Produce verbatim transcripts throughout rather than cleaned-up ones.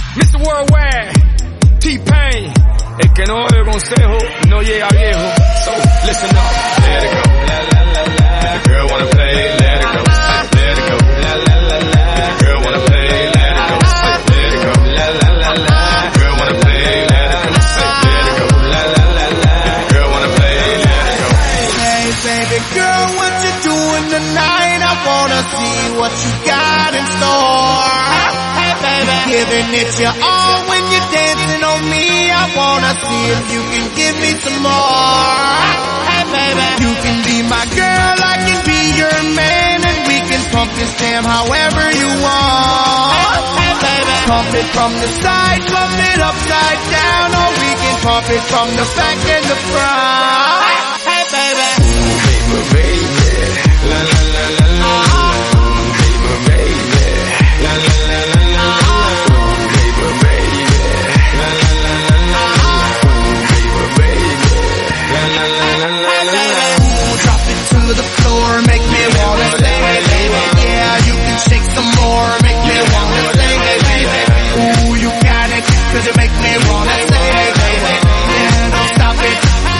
mister Worldwide, T-Pain. El que no oye consejo no llega viejo. So listen up, let it go. La la la la. If the girl wanna play, let it go. Let it go. La la la la. If the girl wanna play, let it go. Let it go. La la la la. If the girl wanna play, let it go. Let it go. La la la la. If the girl wanna play, let it go. Hey baby girl, what you doing tonight? I wanna see what you got in store. Hey baby, giving it your all when you're dancing on me. I wanna see if you can give me some more. Hey baby, you can be my girl, I can be your man, and we can pump this jam however you want. Hey baby, pump it from the side, pump it upside down, or we can pump it from the back and the front. Hey baby, baby, baby, la la la la la, baby, baby, la la la la la, baby, baby, la la la la la, baby, baby, la la la la la la. Drop it to the floor, make me wanna say, hey baby, yeah, you can shake some more, make me wanna say, hey baby, ooh, you got it, cause you make me wanna say, hey baby, yeah, don't stop it.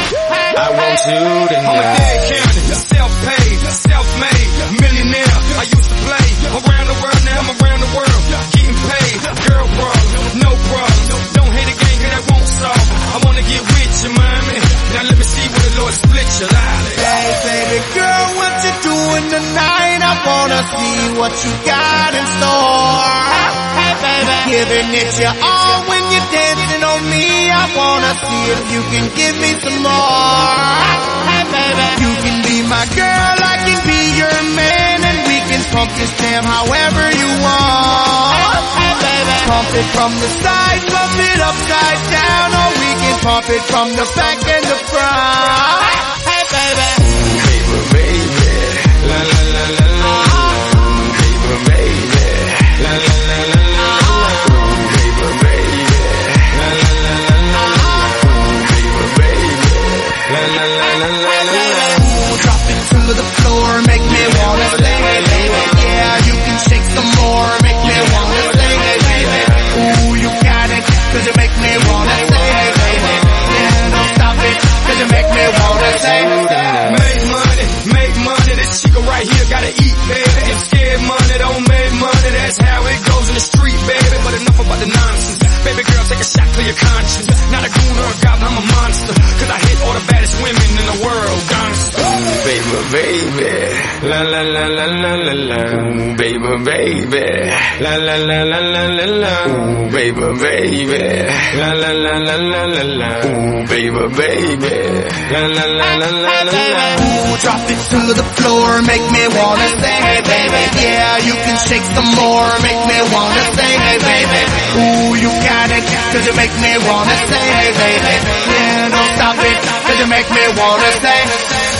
I want you to know. I'm a dead county, self-paid, self-made, millionaire. I used to play around the world, now I'm around the world, getting paid. Girl problem, no problem. Don't hate a game, cause that won't solve. I wanna get with you, mommy. Now let me see where the Lord split your life. Hey baby girl, what you doing tonight? I wanna see what you got in store. Hey baby, giving it your all when you're dancing on me. I wanna see if you can give me some more. Hey baby, you can be my girl, I can be your man, and we can pump this jam however you want. Hey baby, pump it from the side, pump it upside down, or we can pump it from the back and the front. Hey baby, baby, baby, la la la la la, baby, baby, la la la la la, baby, baby, la la la la la, baby, baby, la la la la la la. Drop it to the floor, make me wanna say, hey baby, yeah, you can shake some more, make me wanna say, hey baby, ooh, you got it, cause you make me wanna say, hey baby, yeah, don't stop it, cause you make me wanna say. Make money, make money, this chica right here gotta eat, baby. If scared money don't make money, that's how it goes in the street, baby. But enough about the nonsense, baby girl, take a shot for your conscience. Not a goon or a goblin, I'm a monster, cause I hit all the baddest women in the world, gangsta. Baby, baby, la la la la la la la, baby, baby, la la la la la la la, baby, baby, la la la la la la la, baby, baby, la la la la la la la. Ooh, drop it to the floor, make me wanna say, hey baby, yeah, you can shake some more, make me wanna say, hey baby, ooh, you got it, cause you make me wanna say, hey baby, yeah, don't stop it, cause you make me wanna say.